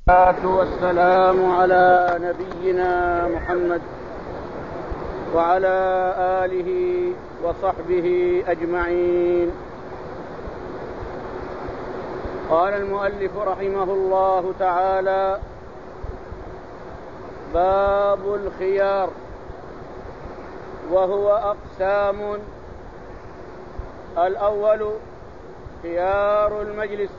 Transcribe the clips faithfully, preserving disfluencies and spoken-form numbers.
والصلاة والسلام على نبينا محمد وعلى آله وصحبه أجمعين. قال المؤلف رحمه الله تعالى: باب الخيار، وهو أقسام. الأول خيار المجلس،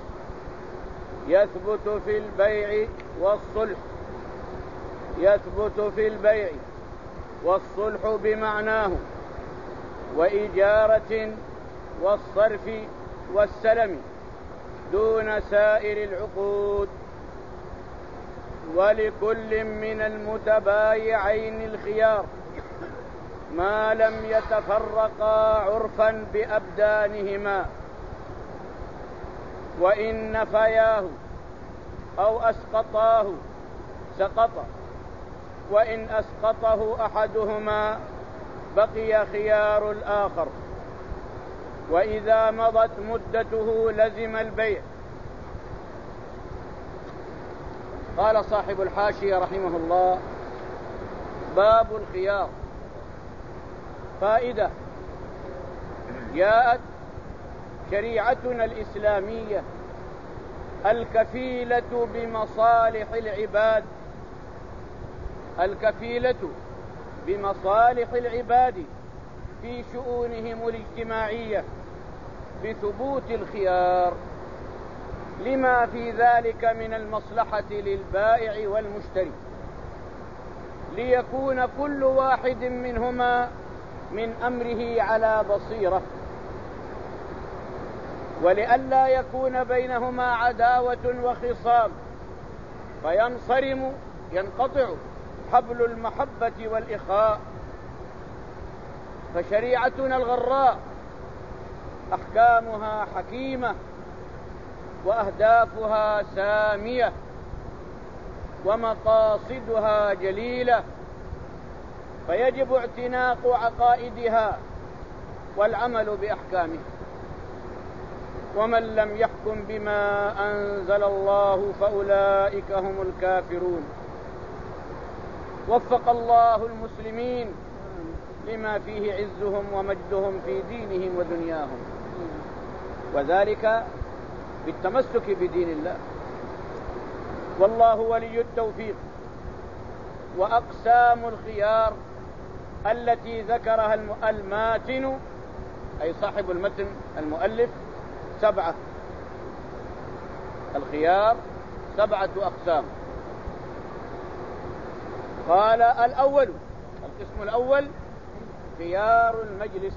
يثبت في البيع والصلح يثبت في البيع والصلح بمعناه، وإجارة والصرف والسلم دون سائر العقود. ولكل من المتبايعين الخيار ما لم يتفرقا عرفا بأبدانهما، وإن نفياه أو أسقطاه سقط، وإن أسقطه أحدهما بقي خيار الآخر، وإذا مضت مدته لزم البيع. قال صاحب الحاشية رحمه الله: باب الخيار. فائدة: جاءت شريعتنا الإسلامية الكفيلة بمصالح العباد الكفيلة بمصالح العباد في شؤونهم الاجتماعية بثبوت الخيار، لما في ذلك من المصلحة للبائع والمشتري، ليكون كل واحد منهما من أمره على بصيرة، ولئلا يكون بينهما عداوة وخصام فينصرم ينقطع حبل المحبة والإخاء. فشريعتنا الغراء أحكامها حكيمة، وأهدافها سامية، ومقاصدها جليلة، فيجب اعتناق عقائدها والعمل بأحكامها. ومن لم يحكم بما أنزل الله فأولئك هم الكافرون. وفق الله المسلمين لما فيه عزهم ومجدهم في دينهم ودنياهم، وذلك بالتمسك بدين الله، والله ولي التوفيق. وأقسام الخيار التي ذكرها الماتن، أي صاحب المتن المؤلف، سبعة. الخيار سبعة أقسام. قال: الأول، القسم الأول خيار المجلس.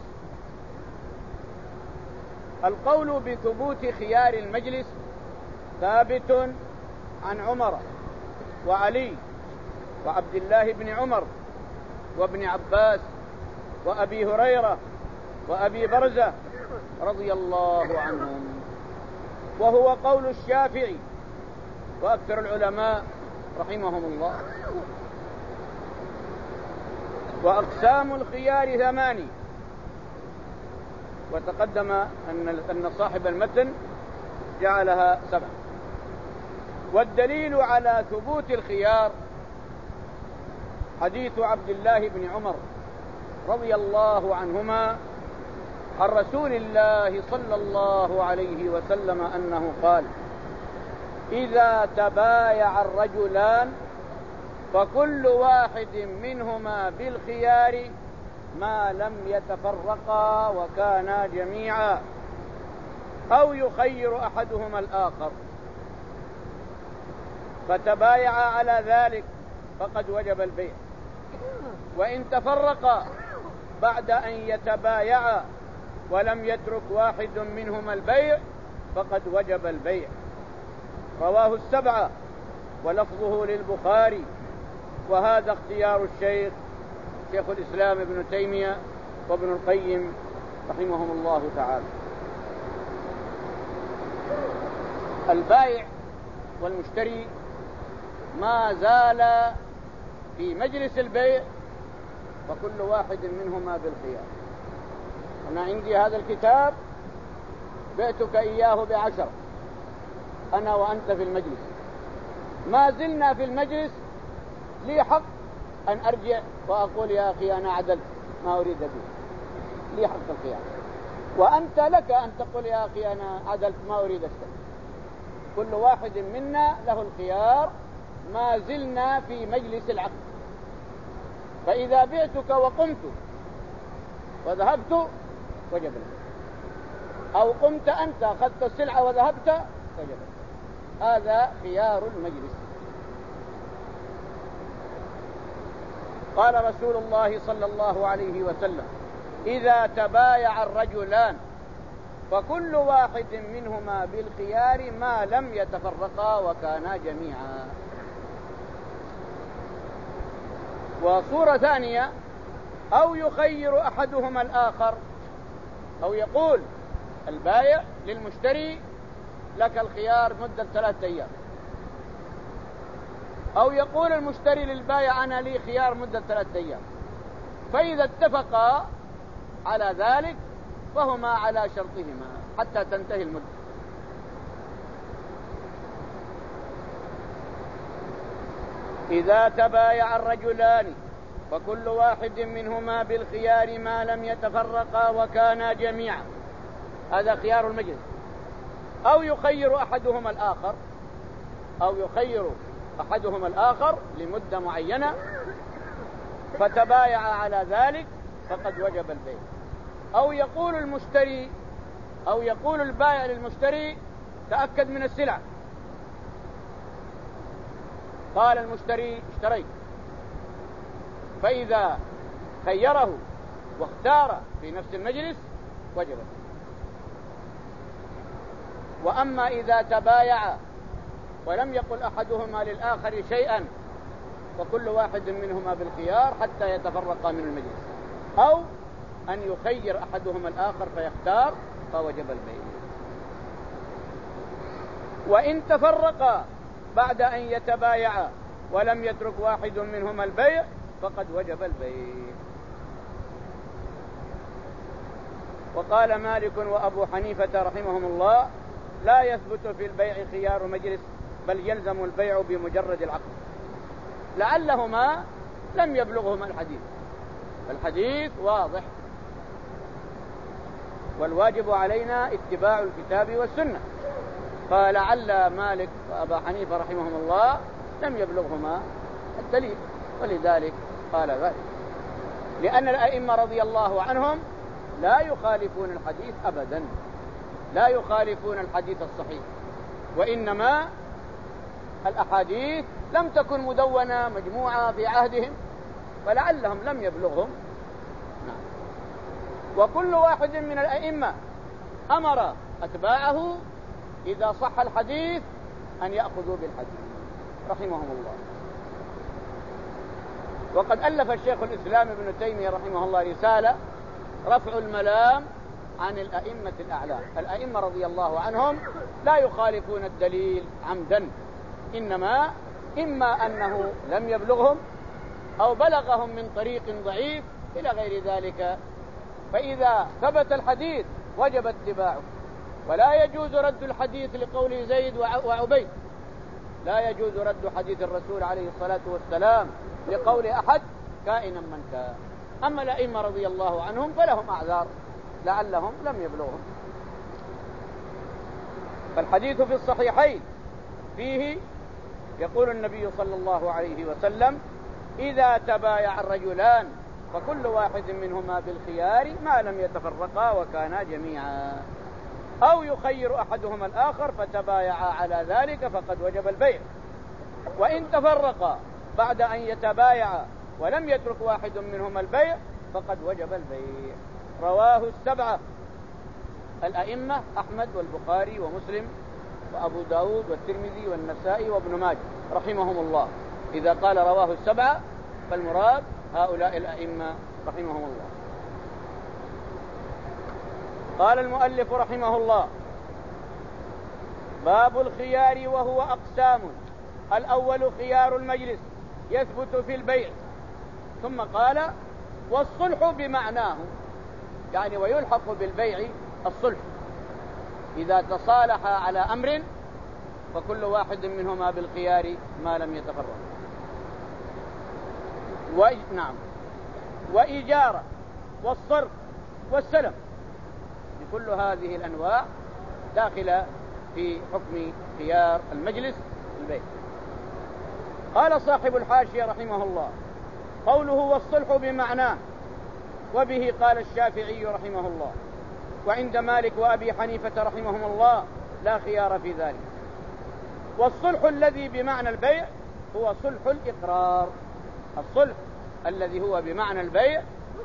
القول بثبوت خيار المجلس ثابت عن عمر وعلي وعبد الله بن عمر وابن عباس وأبي هريرة وأبي برزة رضي الله عنهم، وهو قول الشافعي وأكثر العلماء رحمهم الله. وأقسام الخيار ثماني، وتقدم أن أن صاحب المتن جعلها سبع. والدليل على ثبوت الخيار حديث عبد الله بن عمر رضي الله عنهما عن رسول الله صلى الله عليه وسلم أنه قال: إذا تبايع الرجلان فكل واحد منهما بالخيار ما لم يتفرقا وكانا جميعا، أو يخير أحدهما الآخر، فتبايعا على ذلك فقد وجب البيع. وإن تفرقا بعد أن يتبايعا ولم يترك واحد منهما البيع فقد وجب البيع. رواه السبعة ولفظه للبخاري، وهذا اختيار الشيخ شيخ الإسلام ابن تيمية وابن القيم رحمهم الله تعالى. البائع والمشتري ما زال في مجلس البيع فكل واحد منهما بالخيار. أنا عندي هذا الكتاب بعتك إياه بعشرة، أنا وأنت في المجلس، ما زلنا في المجلس لي حق أن أرجع وأقول يا أخي أنا عدلت ما أريد به، لي حق الخيار. وأنت لك أن تقول يا أخي أنا عدلت ما أريد السلم. كل واحد منا له الخيار ما زلنا في مجلس العقد. فإذا بعتك وقمت وذهبت وجب البيع، أو قمت أنت أخذت السلعة وذهبت وجب البيع. هذا خيار المجلس. قال رسول الله صلى الله عليه وسلم: إذا تبايع الرجلان فكل واحد منهما بالخيار ما لم يتفرقا وكانا جميعا. وصورة ثانية: أو يخير أحدهما الآخر، أو يقول البائع للمشتري لك الخيار مدة ثلاثة أيام، أو يقول المشتري للبائع أنا لي خيار مدة ثلاثة أيام. فإذا اتفقا على ذلك فهما على شرطهما حتى تنتهي المدة. إذا تبايع الرجلان فكل واحد منهما بالخيار ما لم يتفرقا وكانا جميعا، هذا خيار المجلس. أو يخير أحدهما الآخر، أو يخير أحدهما الآخر لمدة معينة فتبايع على ذلك فقد وجب البيع. أو يقول المشتري أو يقول البائع للمشتري تأكد من السلعة، قال المشتري اشتريت، فإذا خيره واختار في نفس المجلس وجب. وأما إذا تبايع ولم يقل أحدهما للآخر شيئا فكل واحد منهما بالخيار حتى يتفرقا من المجلس، أو أن يخير أحدهما الآخر فيختار فوجب البيع. وإن تفرقا بعد أن يتبايعا ولم يترك واحد منهما البيع فقد وجب البيع. وقال مالك وأبو حنيفة رحمهم الله: لا يثبت في البيع خيار مجلس، بل يلزم البيع بمجرد العقد، لعلهما لم يبلغهما الحديث. الحديث واضح، والواجب علينا اتباع الكتاب والسنة، فلعل مالك وأبا حنيفة رحمهم الله لم يبلغهما الدليل، ولذلك قال ذلك. لأن الأئمة رضي الله عنهم لا يخالفون الحديث أبدا، لا يخالفون الحديث الصحيح، وإنما الأحاديث لم تكن مدونة مجموعة في عهدهم فلعلهم لم يبلغهم. نعم. وكل واحد من الأئمة أمر أتباعه إذا صح الحديث أن يأخذوا بالحديث رحمهم الله. وقد ألف الشيخ الإسلام ابن تيمية رحمه الله رسالة: رفع الملام عن الأئمة الأعلام. الأئمة رضي الله عنهم لا يخالفون الدليل عمدا، إنما إما أنه لم يبلغهم أو بلغهم من طريق ضعيف إلى غير ذلك. فإذا ثبت الحديث وجب اتباعه، ولا يجوز رد الحديث لقول زيد وعبيد، لا يجوز رد حديث الرسول عليه الصلاة والسلام لقول أحد كائنا من كان. أما الأئمة رضي الله عنهم فلهم أعذار لعلهم لم يبلغهم. فالحديث في الصحيحين فيه يقول النبي صلى الله عليه وسلم: إذا تبايع الرجلان فكل واحد منهما بالخيار ما لم يتفرقا وكانا جميعا، أو يخير أحدهما الآخر فتبايعا على ذلك فقد وجب البيع. وإن تفرقا بعد أن يتبايعا ولم يترك واحد منهما البيع فقد وجب البيع. رواه السبعة الأئمة: أحمد والبخاري ومسلم وأبو داود والترمذي والنسائي وابن ماجه رحمهم الله. إذا قال رواه السبعة فالمراد هؤلاء الأئمة رحمهم الله. قال المؤلف رحمه الله: باب الخيار، وهو أقسام. الأول خيار المجلس يثبت في البيع. ثم قال: والصلح بمعناه، يعني ويلحق بالبيع الصلح. إذا تصالح على أمر فكل واحد منهما بالخيار ما لم يتفرق. وإ... نعم وإجارة والصرف والسلم، كل هذه الأنواع داخلة في حكم خيار المجلس البيع. قال صاحب الحاشية رحمه الله: قوله والصلح بمعناه، وبه قال الشافعي رحمه الله، وعند مالك وأبي حنيفة رحمهم الله لا خيار في ذلك. والصلح الذي بمعنى البيع هو صلح الإقرار. الصلح الذي هو بمعنى البيع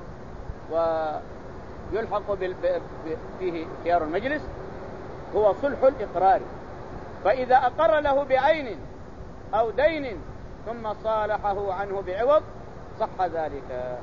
ويلحق فيه خيار المجلس هو صلح الإقرار، فإذا أقر له بعين أو دين ثم صالحه عنه بعوض صح ذلك.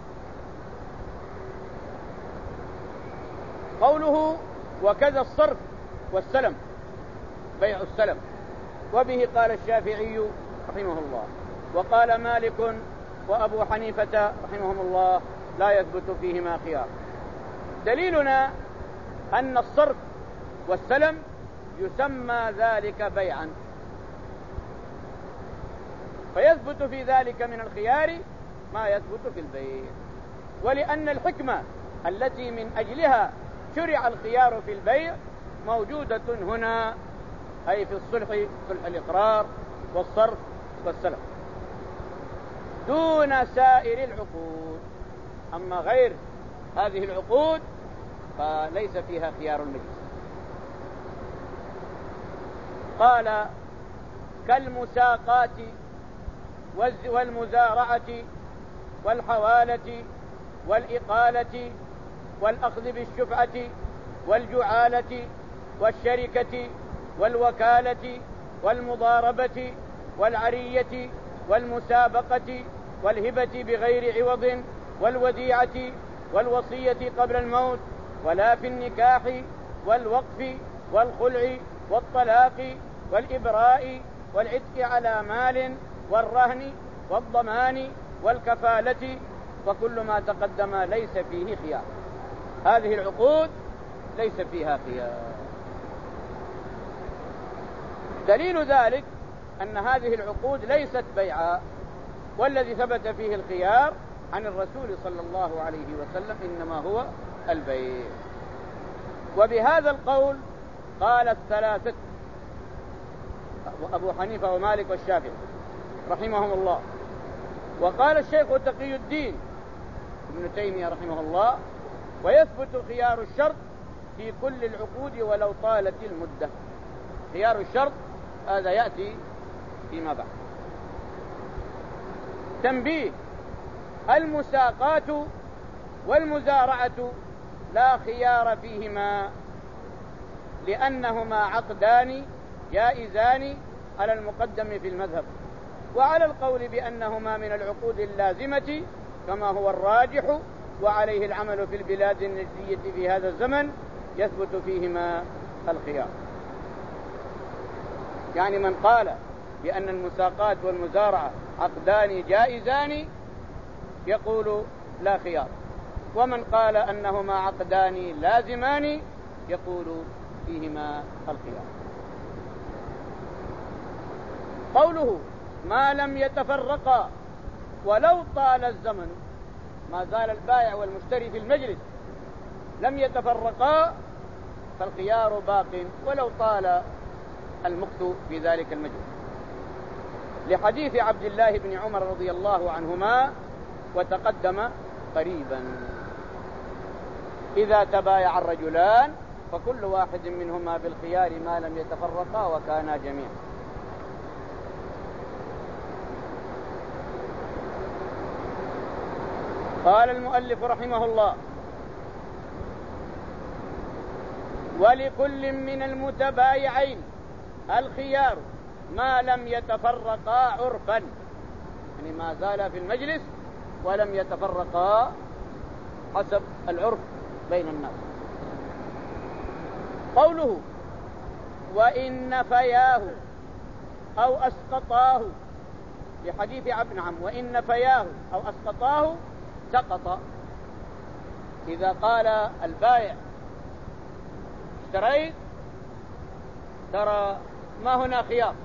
قوله وكذا الصرف والسلم، بيع السلم، وبه قال الشافعي رحمه الله، وقال مالك وأبو حنيفة رحمهم الله لا يثبت فيهما خيار. دليلنا أن الصرف والسلم يسمى ذلك بيعا، فيثبت في ذلك من الخيار ما يثبت في البيع. ولأن الحكمة التي من أجلها شرع الخيار في البيع موجودة هنا، أي في الصلح، صلح الإقرار والصرف والسلم، دون سائر العقود. أما غير هذه العقود فليس فيها خيار المجلس. قال كالمساقات والمزارعة والحوالة والإقالة والأخذ بالشفعة والجعالة والشركة والوكالة والمضاربة والعرية والمسابقة والهبة بغير عوض والوديعة والوصية قبل الموت، ولا في النكاح والوقف والخلع والطلاق والإبراء والعتق على مال والرهن والضمان والكفالة، وكل ما تقدم ليس فيه خيار. هذه العقود ليس فيها خيار. دليل ذلك أن هذه العقود ليست بيعا، والذي ثبت فيه الخيار عن الرسول صلى الله عليه وسلم إنما هو البيع. وبهذا القول قال الثلاثة أبو حنيفة ومالك والشافعي رحمهم الله. وقال الشيخ تقي الدين ابن تيمية رحمه الله: ويثبت خيار الشرط في كل العقود ولو طالت المدة. خيار الشرط هذا يأتي فيما بعد. تنبيه: المساقات والمزارعة لا خيار فيهما، لأنهما عقدان جائزان على المقدم في المذهب، وعلى القول بأنهما من العقود اللازمة كما هو الراجح وعليه العمل في البلاد النجدية في هذا الزمن يثبت فيهما الخيار. يعني من قال بأن المساقات والمزارعة عقدان جائزان يقول لا خيار، ومن قال أنهما عقدان لازمان يقول فيهما الخيار. قوله ما لم يتفرقا ولو طال الزمن، ما زال البائع والمشتري في المجلس لم يتفرقا فالخيار باق ولو طال المكث في ذلك المجلس، لحديث عبد الله بن عمر رضي الله عنهما وتقدم قريبا: إذا تبايع الرجلان فكل واحد منهما بالخيار ما لم يتفرقا وكانا جميعا. قال المؤلف رحمه الله: ولكل من المتبايعين الخيار ما لم يتفرقا عرفا، يعني ما زال في المجلس ولم يتفرقا حسب العرف بين الناس. قوله وإن نفياه أو أسقطاه، لحديث عبد نعم وإن نفياه أو أسقطاه سقط. إذا قال البائع اشتريت ترى ما هنا خيار.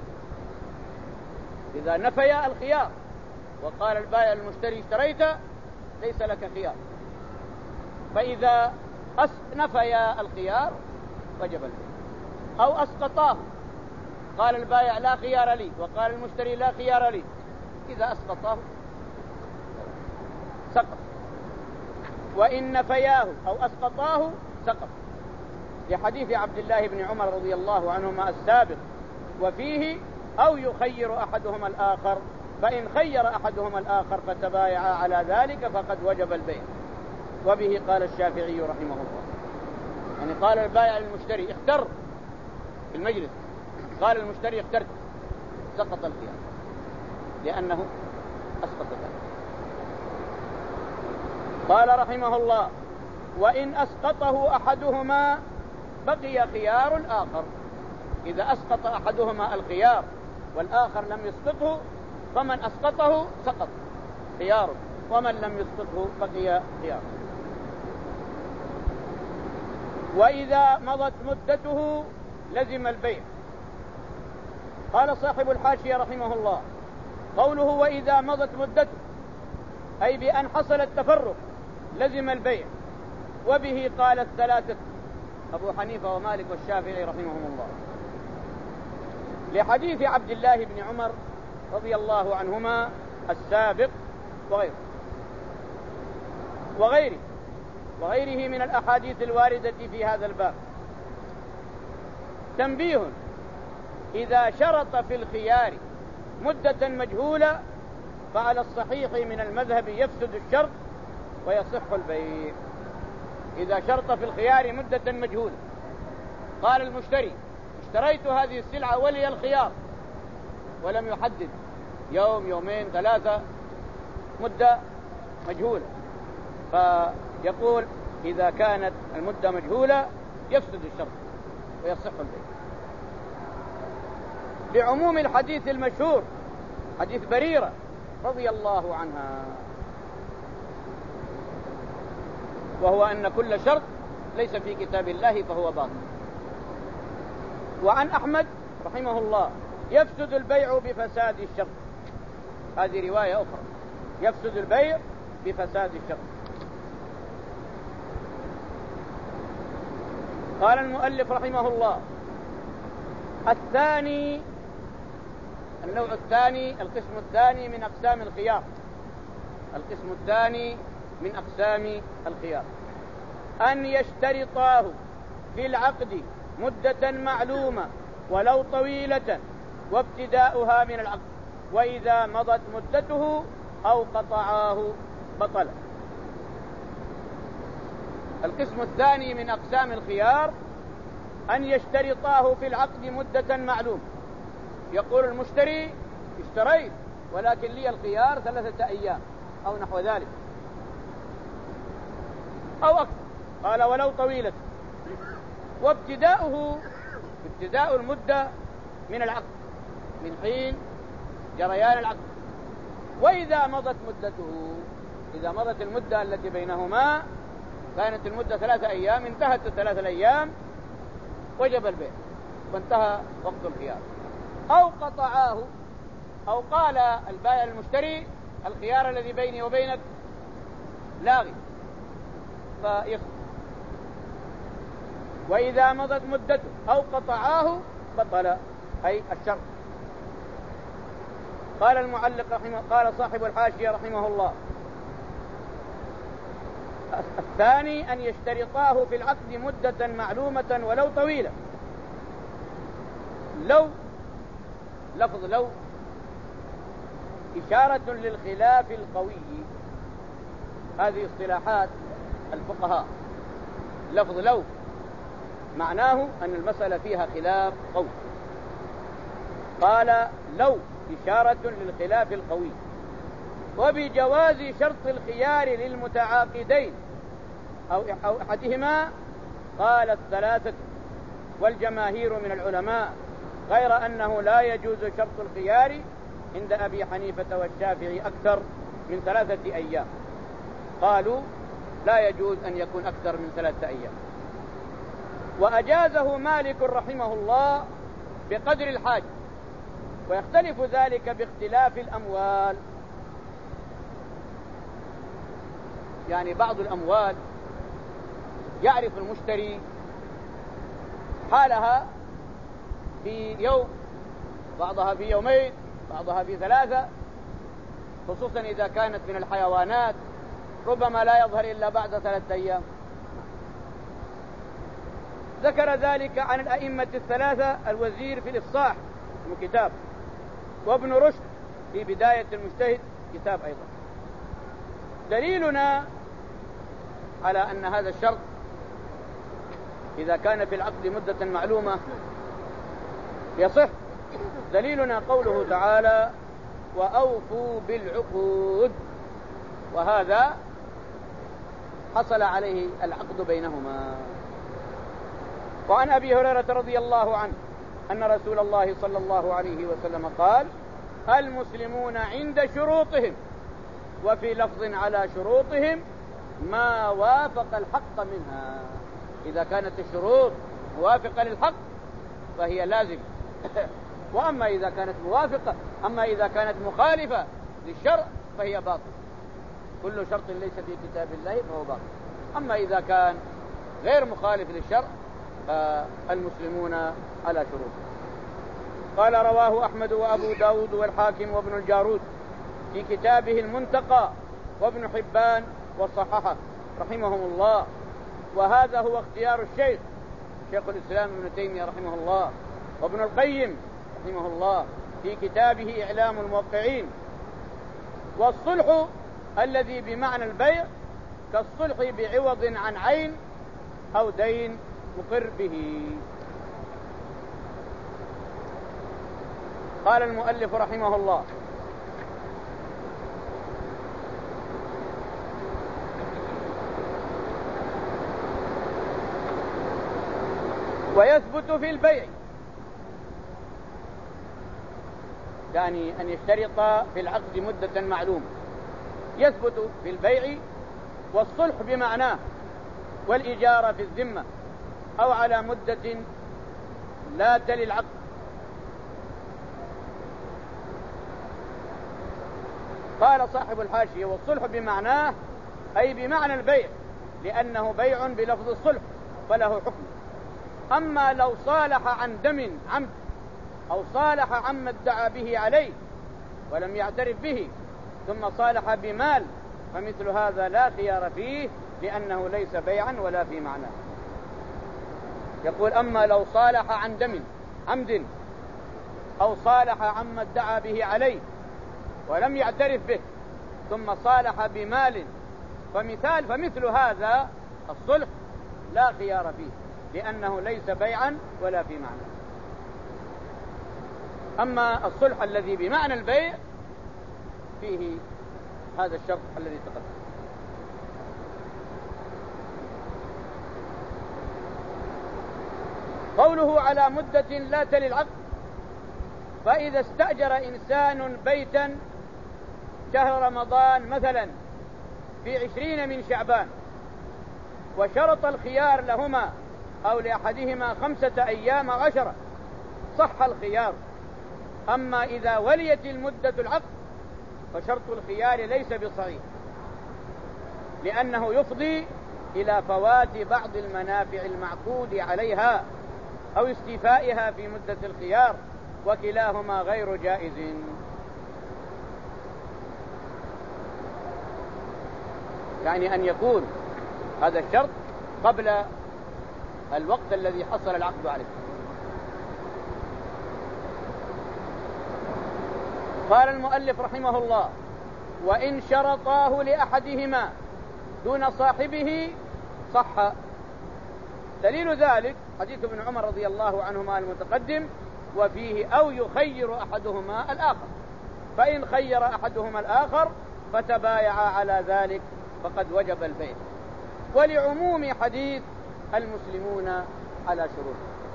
إذا نفي الخيار وقال البائع المشتري اشتريت ليس لك خيار، فإذا نفي الخيار وجب البيع. أو أسقطاه، قال البائع لا خيار لي وقال المشتري لا خيار لي، إذا أسقطاه سقط. وإن نفياه أو أسقطاه سقط، لحديث عبد الله بن عمر رضي الله عنهما السابق وفيه أو يخير أحدهما الآخر، فإن خير أحدهما الآخر فتبايعا على ذلك فقد وجب البيع. وبه قال الشافعي رحمه الله، يعني قال البائع للمشتري اختر في المجلس، قال المشتري اخترت، سقط الخيار لأنه أسقط ذلك. قال رحمه الله وإن أسقطه أحدهما بقي خيار الآخر. إذا أسقط أحدهما الخيار والآخر لم يسقطه، فمن أسقطه سقط خياره، ومن لم يسقطه بقي خياره. وإذا مضت مدته لزم البيع. قال صاحب الحاشية رحمه الله قوله وإذا مضت مدته أي بأن حصل التفرق لزم البيع. وبه قال الثلاثة أبو حنيفة ومالك والشافعي رحمهم الله، لحديث عبد الله بن عمر رضي الله عنهما السابق وغيره وغيره وغيره من الأحاديث الواردة في هذا الباب. تنبيه: إذا شرط في الخيار مدة مجهولة فعلى الصحيح من المذهب يفسد الشرط ويصح البيع. إذا شرط في الخيار مدة مجهولة، قال المشتري اشتريت هذه السلعة ولي الخيار، ولم يحدد يوم يومين ثلاثة، مدة مجهولة، فيقول إذا كانت المدة مجهولة يفسد الشرط ويصح البيع، لعموم الحديث المشهور حديث بريرة رضي الله عنها، وهو أن كل شرط ليس في كتاب الله فهو باطل. وعن أحمد رحمه الله يفسد البيع بفساد الشرط، هذه رواية أخرى، يفسد البيع بفساد الشرط. قال المؤلف رحمه الله الثاني، النوع الثاني، القسم الثاني من أقسام الخيار، القسم الثاني من أقسام الخيار أن يشترطاه في العقد مدة معلومة ولو طويلة وابتداؤها من العقد، وإذا مضت مدته أو قطعاه بطل. القسم الثاني من أقسام الخيار أن يشترطاه في العقد مدة معلومة. يقول المشتري اشتريت ولكن لي الخيار ثلاثة أيام أو نحو ذلك أو أكثر، قال ولو طويلة، وابتداؤه ابتداء المدة من العقد، من حين جريان العقد. وإذا مضت مدته، إذا مضت المدة التي بينهما، كانت المدة ثلاثة أيام، انتهت الثلاثة الأيام وجب البيع وانتهى وقت الخيار. أو قطعاه، أو قال البائع المشتري الخيار الذي بيني وبينك لاغي فيسقط. وإذا مضت مدته أو قطعاه بطل، أي الشرط. قال المعلق رحمه، قال صاحب الحاشية رحمه الله الثاني أن يشترطاه في العقد مدة معلومة ولو طويلة. لو، لفظ لو إشارة للخلاف القوي، هذه اصطلاحات الفقهاء. لفظ لو معناه أن المسألة فيها خلاف قوي، قال لو إشارة للخلاف القوي. وبجواز شرط الخيار للمتعاقدين أو أو أحدهما قال الثلاثة والجماهير من العلماء، غير أنه لا يجوز شرط الخيار عند أبي حنيفة والشافعي أكثر من ثلاثة أيام. قالوا لا يجوز أن يكون أكثر من ثلاثة أيام. وأجازه مالك رحمه الله بقدر الحاجة، ويختلف ذلك باختلاف الأموال. يعني بعض الأموال يعرف المشتري حالها في يوم، بعضها في يومين، بعضها في ثلاثة، خصوصا إذا كانت من الحيوانات ربما لا يظهر إلا بعد ثلاثة أيام. ذكر ذلك عن الأئمة الثلاثة الوزير في الإفصاح من كتاب، وابن رشد في بداية المجتهد كتاب أيضا. دليلنا على أن هذا الشرط إذا كان في العقد مدة معلومة يصح، دليلنا قوله تعالى: وأوفوا بالعقود، وهذا حصل عليه العقد بينهما. وعن أبي هريرة رضي الله عنه أن رسول الله صلى الله عليه وسلم قال: المسلمون عند شروطهم، وفي لفظ على شروطهم، ما وافق الحق منها. إذا كانت الشروط موافقة للحق فهي لازم وأما إذا كانت موافقة أما إذا كانت مخالفة للشرع فهي باطل. كل شرط ليس في كتاب الله فهو باطل. أما إذا كان غير مخالف للشرع فالمسلمون على شروط. قال: رواه أحمد وأبو داود والحاكم وابن الجارود في كتابه المنتقى، وابن حبان وصححه رحمهم الله. وهذا هو اختيار الشيخ شيخ الإسلام ابن تيمية رحمه الله، وابن القيم رحمه الله في كتابه إعلام الموقعين. والصلح الذي بمعنى البيع كالصلح بعوض عن عين أو دين مقر به. قال المؤلف رحمه الله: ويثبت في البيع، يعني أن يشترط في العقد مدة معلومة، يثبت في البيع والصلح بمعناه، والإجارة في الذمة أو على مدة لا تلي العقد. قال صاحب الحاشية: والصلح بمعناه أي بمعنى البيع، لأنه بيع بلفظ الصلح فله حكم. أما لو صالح عن دم عمد أو صالح عما ادعى به عليه ولم يعترف به ثم صالح بمال فمثل هذا لا خيار فيه، لأنه ليس بيعا ولا في معناه. يقول: أما لو صالح عن دم عمد أو صالح عما ادعى به عليه ولم يعترف به ثم صالح بمال فمثال فمثل هذا الصلح لا خيار فيه، لأنه ليس بيعا ولا في معنى. أما الصلح الذي بمعنى البيع فيه هذا الشرط الذي تقدم. قوله على مدة لا تلي العقد: فإذا استأجر إنسان بيتا شهر رمضان مثلا في عشرين من شعبان وشرط الخيار لهما أو لأحدهما خمسة أيام عشرة صح الخيار. أما إذا وليت المدة العقد فشرط الخيار ليس بصحيح، لأنه يفضي إلى فوات بعض المنافع المعقود عليها أو استيفائها في مدة الخيار، وكلاهما غير جائز. يعني أن يكون هذا الشرط قبل الوقت الذي حصل العقد عليه. قال المؤلف رحمه الله: وإن شرطاه لأحدهما دون صاحبه صح. دليل ذلك حديث ابن عمر رضي الله عنهما المتقدم: وفيه أو يخير أحدهما الآخر، فإن خير أحدهما الآخر فتبايعا على ذلك فقد وجب البيع. ولعموم حديث المسلمون على شروط.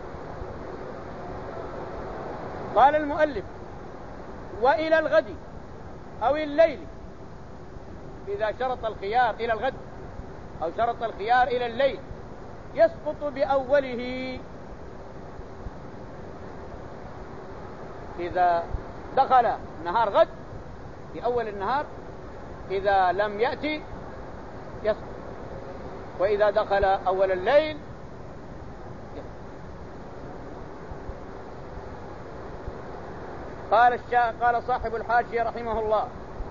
قال المؤلف: وإلى الغد أو الليل، إذا شرط الخيار إلى الغد أو شرط الخيار إلى الليل يسقط بأوله، إذا دخل نهار غد في أول النهار إذا لم يأتي يسقط، وإذا دخل أول الليل يسقط. قال الشا... قال صاحب الحاشية رحمه الله: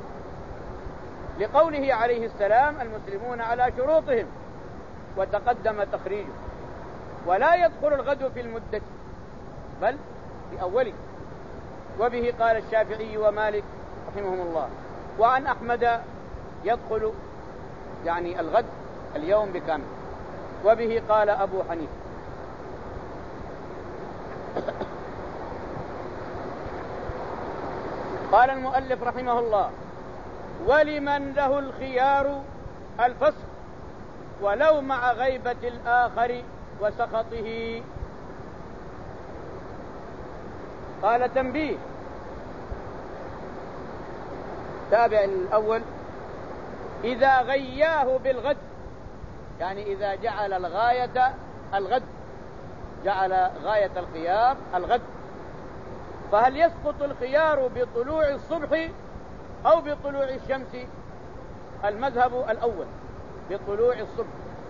لقوله عليه السلام: المسلمون على شروطهم، وتقدم تخريجه، ولا يدخل الغد في المدة بل في أوله. وبه قال الشافعي ومالك رحمهم الله. وعن أحمد يدخل يعني الغد اليوم بكامل. وبه قال أبو حنيفة. قال المؤلف رحمه الله: ولمن له الخيار الفسخ ولو مع غيبة الآخر وسخطه. قال: تنبيه. تابع الأول: إذا غياه بالغد، يعني إذا جعل الغاية الغد، جعل غاية الخيار الغد، فهل يسقط الخيار بطلوع الصبح أو بطلوع الشمس؟ المذهب الأول بطلوع الصبح.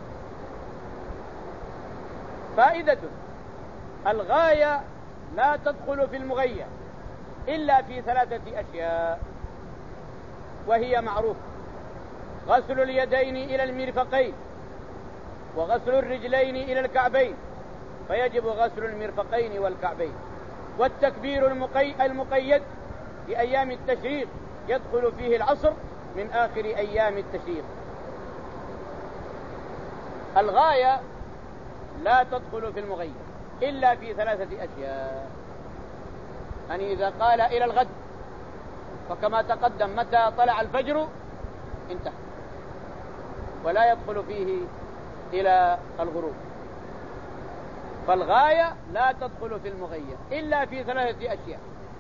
فائدة: الغاية لا تدخل في المغية إلا في ثلاثة أشياء، وهي معروفة: غسل اليدين إلى المرفقين، وغسل الرجلين إلى الكعبين، فيجب غسل المرفقين والكعبين، والتكبير المقي... المقيد في أيام التشريق يدخل فيه العصر من آخر أيام التشريق. الغاية لا تدخل في المغير إلا في ثلاثة أشياء. يعني إذا قال إلى الغد، فكما تقدم متى طلع الفجر انتهى، ولا يدخل فيه إلى الغروب. فالغاية لا تدخل في المغير إلا في ثلاثة أشياء،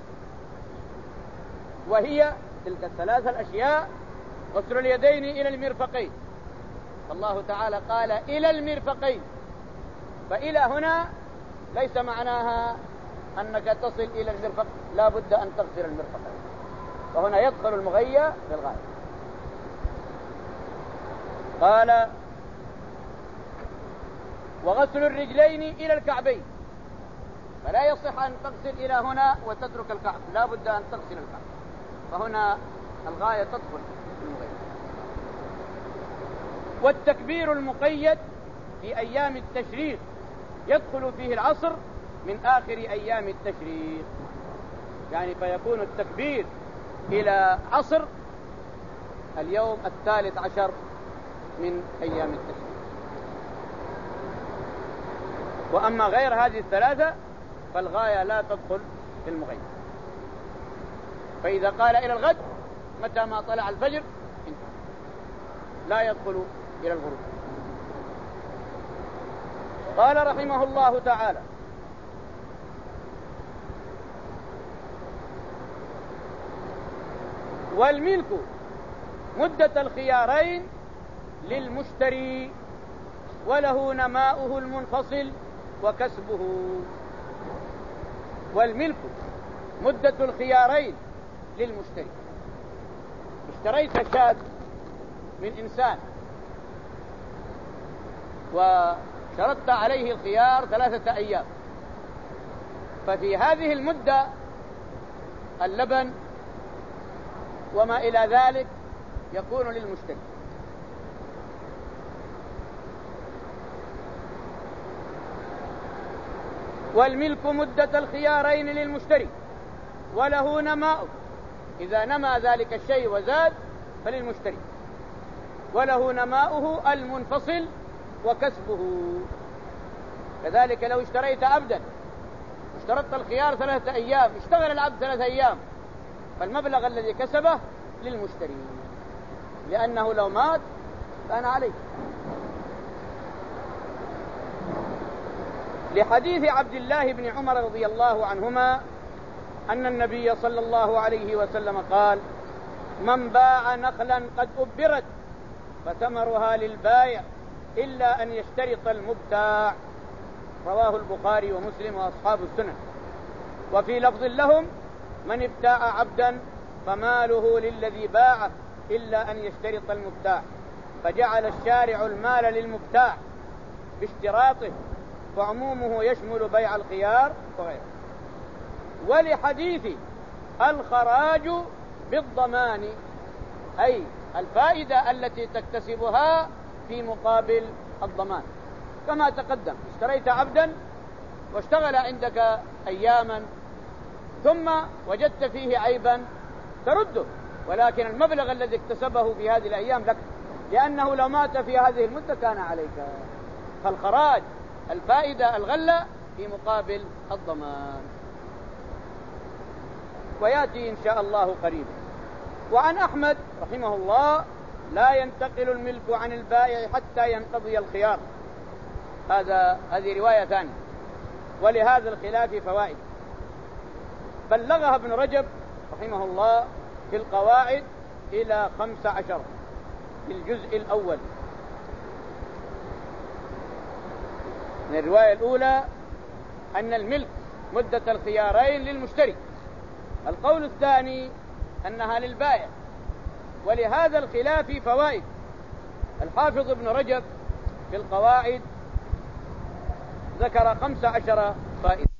وهي تلك الثلاثة الأشياء: غسل اليدين إلى المرفقين، الله تعالى قال إلى المرفقين، فإلى هنا ليس معناها أنك تصل إلى المرفق، لا بد أن تغسل المرفقين، وهنا يدخل المغير بالغاية. قال: وغسل الرجلين إلى الكعبين، فلا يصح أن تغسل إلى هنا وتترك الكعب، لا بد أن تغسل الكعب، فهنا الغاية تدخل في المغير. والتكبير المقيد في أيام التشريق يدخل فيه العصر من آخر أيام التشريق، يعني فيكون التكبير إلى عصر اليوم الثالث عشر من أيام التشريق. وأما غير هذه الثلاثة فالغاية لا تدخل في المغير. فإذا قال إلى الغد متى ما طلع الفجر لا يدخل إلى الغروب. قال رحمه الله تعالى: والملك مدة الخيارين للمشتري، وله نماؤه المنفصل وكسبه. والملك مدة الخيارين للمشتري. اشتريت شاة من إنسان وشرطت عليه الخيار ثلاثة أيام، ففي هذه المدة اللبن وما إلى ذلك يكون للمشتري. والملك مدة الخيارين للمشتري، وله نماؤه، إذا نما ذلك الشيء وزاد فللمشتري، وله نماؤه المنفصل وكسبه. كذلك لو اشتريت عبدا اشترطت الخيار ثلاثة أيام، اشتغل العبد ثلاثة أيام، فالمبلغ الذي كسبه للمشتري، لأنه لو مات كان عليه. لحديث عبد الله بن عمر رضي الله عنهما أن النبي صلى الله عليه وسلم قال: من باع نخلا قد أبرت فثمرها للبائع إلا أن يشترط المبتاع. رواه البخاري ومسلم وأصحاب السنن. وفي لفظ لهم: من ابتاع عبدا فماله للذي باعه إلا أن يشترط المبتاع، فجعل الشارع المال للمبتاع باشتراطه، فعمومه يشمل بيع الخيار وغيره. ولحديث الخراج بالضمان، أي الفائدة التي تكتسبها في مقابل الضمان، كما تقدم اشتريت عبدا واشتغل عندك أياما ثم وجدت فيه عيبا ترده، ولكن المبلغ الذي اكتسبه في هذه الأيام لك، لأنه لو مات في هذه المدة كان عليك. فالخراج الفائدة الغلة في مقابل الضمان، ويأتي إن شاء الله قريبا. وعن أحمد رحمه الله: لا ينتقل الملك عن البائع حتى ينقضي الخيار. هذا هذه رواية ثانية. ولهذا الخلاف فوائد بلغها ابن رجب رحمه الله في القواعد إلى خمس عشر في الجزء الأول. من الرواية الأولى أن الملك مدة الخيارين للمشتري، القول الثاني أنها للبائع. ولهذا الخلاف فوائد. الحافظ ابن رجب في القواعد ذكر خمس عشر فائدة.